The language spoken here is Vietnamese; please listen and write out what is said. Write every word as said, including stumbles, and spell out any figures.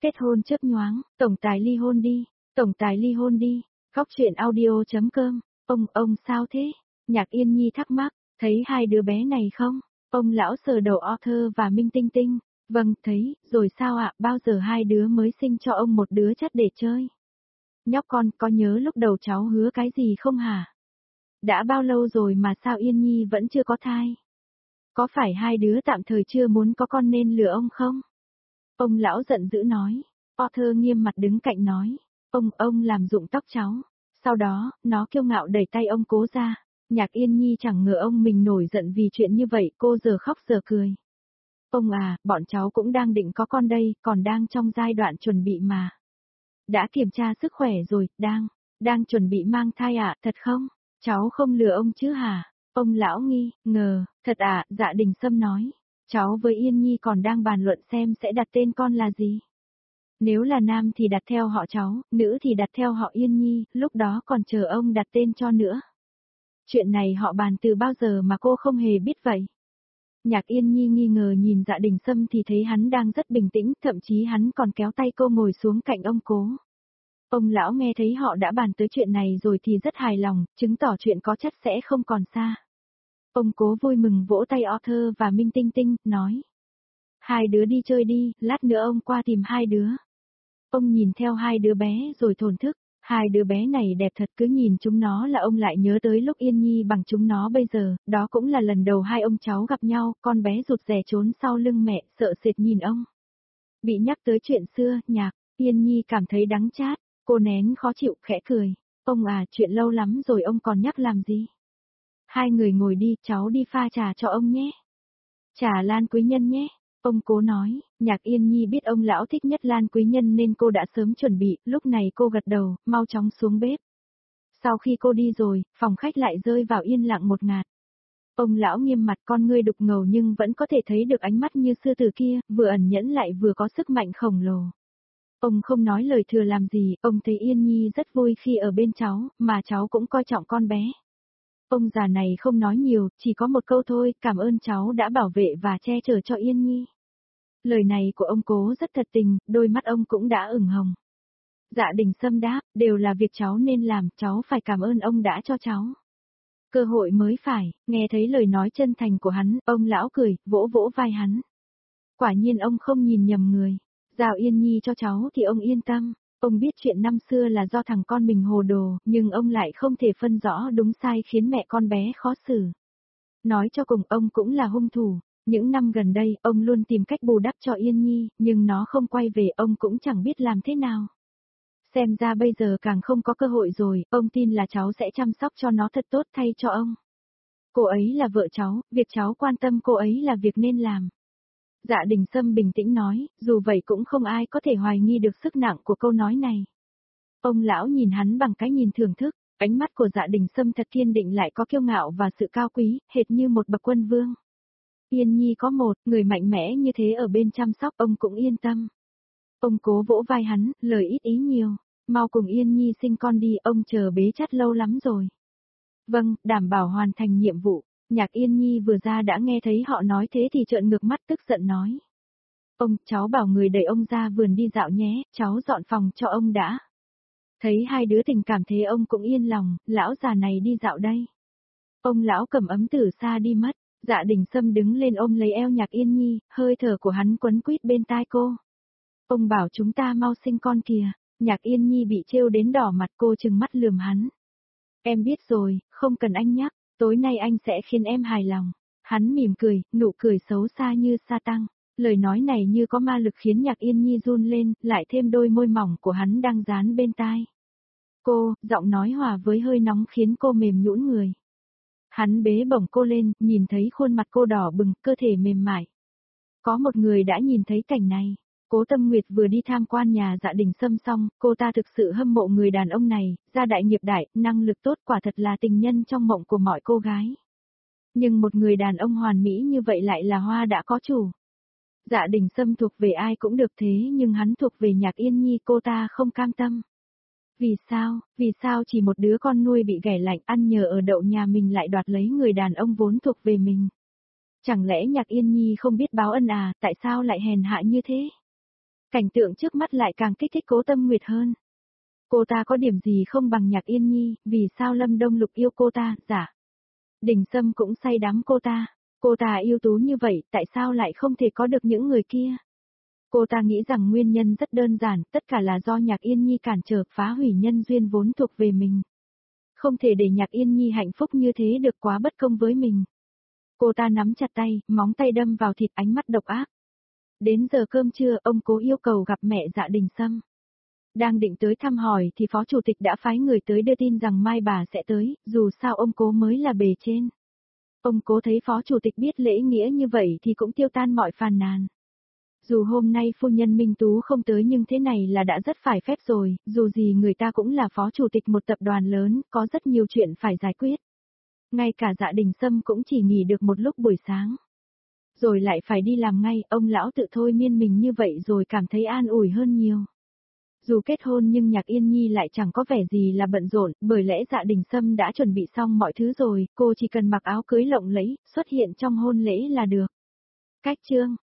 Kết hôn chớp nhoáng, tổng tài ly hôn đi, tổng tài ly hôn đi, góc truyện audio.com, ông, ông sao thế? Nhạc Yên Nhi thắc mắc, thấy hai đứa bé này không? Ông lão sờ đầu Arthur và Minh Tinh Tinh, vâng, thấy, rồi sao ạ, bao giờ hai đứa mới sinh cho ông một đứa chất để chơi? Nhóc con, có nhớ lúc đầu cháu hứa cái gì không hả? Đã bao lâu rồi mà sao Yên Nhi vẫn chưa có thai? Có phải hai đứa tạm thời chưa muốn có con nên lừa ông không? Ông lão giận dữ nói. Arthur nghiêm mặt đứng cạnh nói. Ông, ông làm rụng tóc cháu. Sau đó, nó kiêu ngạo đẩy tay ông Cố ra. Nhạc Yên Nhi chẳng ngờ ông mình nổi giận vì chuyện như vậy, cô giờ khóc giờ cười. Ông à, bọn cháu cũng đang định có con đây, còn đang trong giai đoạn chuẩn bị mà. Đã kiểm tra sức khỏe rồi, đang, đang chuẩn bị mang thai à, thật không? Cháu không lừa ông chứ hả? Ông lão nghi, ngờ, thật à, Dạ Đình Sâm nói. Cháu với Yên Nhi còn đang bàn luận xem sẽ đặt tên con là gì. Nếu là nam thì đặt theo họ cháu, nữ thì đặt theo họ Yên Nhi, lúc đó còn chờ ông đặt tên cho nữa. Chuyện này họ bàn từ bao giờ mà cô không hề biết vậy? Nhạc Yên Nhi nghi ngờ nhìn Dạ Đình Sâm thì thấy hắn đang rất bình tĩnh, thậm chí hắn còn kéo tay cô ngồi xuống cạnh ông Cố. Ông lão nghe thấy họ đã bàn tới chuyện này rồi thì rất hài lòng, chứng tỏ chuyện có chắc sẽ không còn xa. Ông Cố vui mừng vỗ tay Arthur và Minh Tinh Tinh, nói. Hai đứa đi chơi đi, lát nữa ông qua tìm hai đứa. Ông nhìn theo hai đứa bé rồi thổn thức, hai đứa bé này đẹp thật, cứ nhìn chúng nó là ông lại nhớ tới lúc Yên Nhi bằng chúng nó bây giờ, đó cũng là lần đầu hai ông cháu gặp nhau, con bé rụt rè trốn sau lưng mẹ, sợ sệt nhìn ông. Bị nhắc tới chuyện xưa, Nhạc, Yên Nhi cảm thấy đắng chát, cô nén khó chịu, khẽ cười. Ông à, chuyện lâu lắm rồi ông còn nhắc làm gì? Hai người ngồi đi, cháu đi pha trà cho ông nhé. Trà Lan Quý Nhân nhé. Ông Cố nói, Nhạc Yên Nhi biết ông lão thích nhất Lan Quý Nhân nên cô đã sớm chuẩn bị, lúc này cô gật đầu, mau chóng xuống bếp. Sau khi cô đi rồi, phòng khách lại rơi vào yên lặng một ngạt. Ông lão nghiêm mặt, con ngươi đục ngầu nhưng vẫn có thể thấy được ánh mắt như sư tử kia, vừa ẩn nhẫn lại vừa có sức mạnh khổng lồ. Ông không nói lời thừa làm gì, ông thấy Yên Nhi rất vui khi ở bên cháu, mà cháu cũng coi trọng con bé. Ông già này không nói nhiều, chỉ có một câu thôi, cảm ơn cháu đã bảo vệ và che chở cho Yên Nhi. Lời này của ông Cố rất thật tình, đôi mắt ông cũng đã ửng hồng. Dạ Đình Sâm đáp, đều là việc cháu nên làm, cháu phải cảm ơn ông đã cho cháu. Cơ hội mới phải, nghe thấy lời nói chân thành của hắn, ông lão cười, vỗ vỗ vai hắn. Quả nhiên ông không nhìn nhầm người, giao Yên Nhi cho cháu thì ông yên tâm. Ông biết chuyện năm xưa là do thằng con mình hồ đồ, nhưng ông lại không thể phân rõ đúng sai khiến mẹ con bé khó xử. Nói cho cùng ông cũng là hung thủ, những năm gần đây ông luôn tìm cách bù đắp cho Yên Nhi, nhưng nó không quay về ông cũng chẳng biết làm thế nào. Xem ra bây giờ càng không có cơ hội rồi, ông tin là cháu sẽ chăm sóc cho nó thật tốt thay cho ông. Cô ấy là vợ cháu, việc cháu quan tâm cô ấy là việc nên làm. Dạ Đình Sâm bình tĩnh nói, dù vậy cũng không ai có thể hoài nghi được sức nặng của câu nói này. Ông lão nhìn hắn bằng cái nhìn thưởng thức, ánh mắt của Dạ Đình Sâm thật kiên định lại có kiêu ngạo và sự cao quý, hệt như một bậc quân vương. Yên Nhi có một, người mạnh mẽ như thế ở bên chăm sóc ông cũng yên tâm. Ông Cố vỗ vai hắn, lời ít ý nhiều, mau cùng Yên Nhi sinh con đi, ông chờ bế chắt lâu lắm rồi. Vâng, đảm bảo hoàn thành nhiệm vụ. Nhạc Yên Nhi vừa ra đã nghe thấy họ nói thế thì trợn ngược mắt tức giận nói. Ông, cháu bảo người đẩy ông ra vườn đi dạo nhé, cháu dọn phòng cho ông đã. Thấy hai đứa tình cảm thế ông cũng yên lòng, lão già này đi dạo đây. Ông lão cầm ấm từ xa đi mất, Dạ Đình Sâm đứng lên ôm lấy eo Nhạc Yên Nhi, hơi thở của hắn quấn quýt bên tai cô. Ông bảo chúng ta mau sinh con kìa, Nhạc Yên Nhi bị trêu đến đỏ mặt, cô trừng mắt lườm hắn. Em biết rồi, không cần anh nhắc, tối nay anh sẽ khiến em hài lòng. Hắn mỉm cười, nụ cười xấu xa như sa tăng. Lời nói này như có ma lực khiến Nhạc Yên Nhi run lên, lại thêm đôi môi mỏng của hắn đang dán bên tai. Cô, giọng nói hòa với hơi nóng khiến cô mềm nhũn người. Hắn bế bổng cô lên, nhìn thấy khuôn mặt cô đỏ bừng, cơ thể mềm mại. Có một người đã nhìn thấy cảnh này. Cố Tâm Nguyệt vừa đi tham quan nhà Dạ Đình Sâm xong, cô ta thực sự hâm mộ người đàn ông này, gia đại nghiệp đại, năng lực tốt, quả thật là tình nhân trong mộng của mọi cô gái. Nhưng một người đàn ông hoàn mỹ như vậy lại là hoa đã có chủ. Dạ Đình Sâm thuộc về ai cũng được thế nhưng hắn thuộc về Nhạc Yên Nhi, cô ta không cam tâm. Vì sao, vì sao chỉ một đứa con nuôi bị ghẻ lạnh ăn nhờ ở đậu nhà mình lại đoạt lấy người đàn ông vốn thuộc về mình? Chẳng lẽ Nhạc Yên Nhi không biết báo ân à, tại sao lại hèn hạ như thế? Cảnh tượng trước mắt lại càng kích thích Cố Tâm Nguyệt hơn. Cô ta có điểm gì không bằng Nhạc Yên Nhi, vì sao Lâm Đông Lục yêu cô ta, dạ. Đình Sâm cũng say đắm cô ta. Cô ta ưu tú như vậy, tại sao lại không thể có được những người kia? Cô ta nghĩ rằng nguyên nhân rất đơn giản, tất cả là do Nhạc Yên Nhi cản trở, phá hủy nhân duyên vốn thuộc về mình. Không thể để Nhạc Yên Nhi hạnh phúc như thế được, quá bất công với mình. Cô ta nắm chặt tay, móng tay đâm vào thịt, ánh mắt độc ác. Đến giờ cơm trưa, ông Cố yêu cầu gặp mẹ Dạ Đình Sâm. Đang định tới thăm hỏi thì Phó Chủ tịch đã phái người tới đưa tin rằng mai bà sẽ tới, dù sao ông Cố mới là bề trên. Ông Cố thấy Phó Chủ tịch biết lễ nghĩa như vậy thì cũng tiêu tan mọi phàn nàn. Dù hôm nay phu nhân Minh Tú không tới nhưng thế này là đã rất phải phép rồi, dù gì người ta cũng là Phó Chủ tịch một tập đoàn lớn, có rất nhiều chuyện phải giải quyết. Ngay cả Dạ Đình Sâm cũng chỉ nghỉ được một lúc buổi sáng. Rồi lại phải đi làm ngay, ông lão tự thôi miên mình như vậy rồi cảm thấy an ủi hơn nhiều. Dù kết hôn nhưng Nhạc Yên Nhi lại chẳng có vẻ gì là bận rộn, bởi lẽ Dạ Đình Sâm đã chuẩn bị xong mọi thứ rồi, cô chỉ cần mặc áo cưới lộng lẫy, xuất hiện trong hôn lễ là được. Cách chương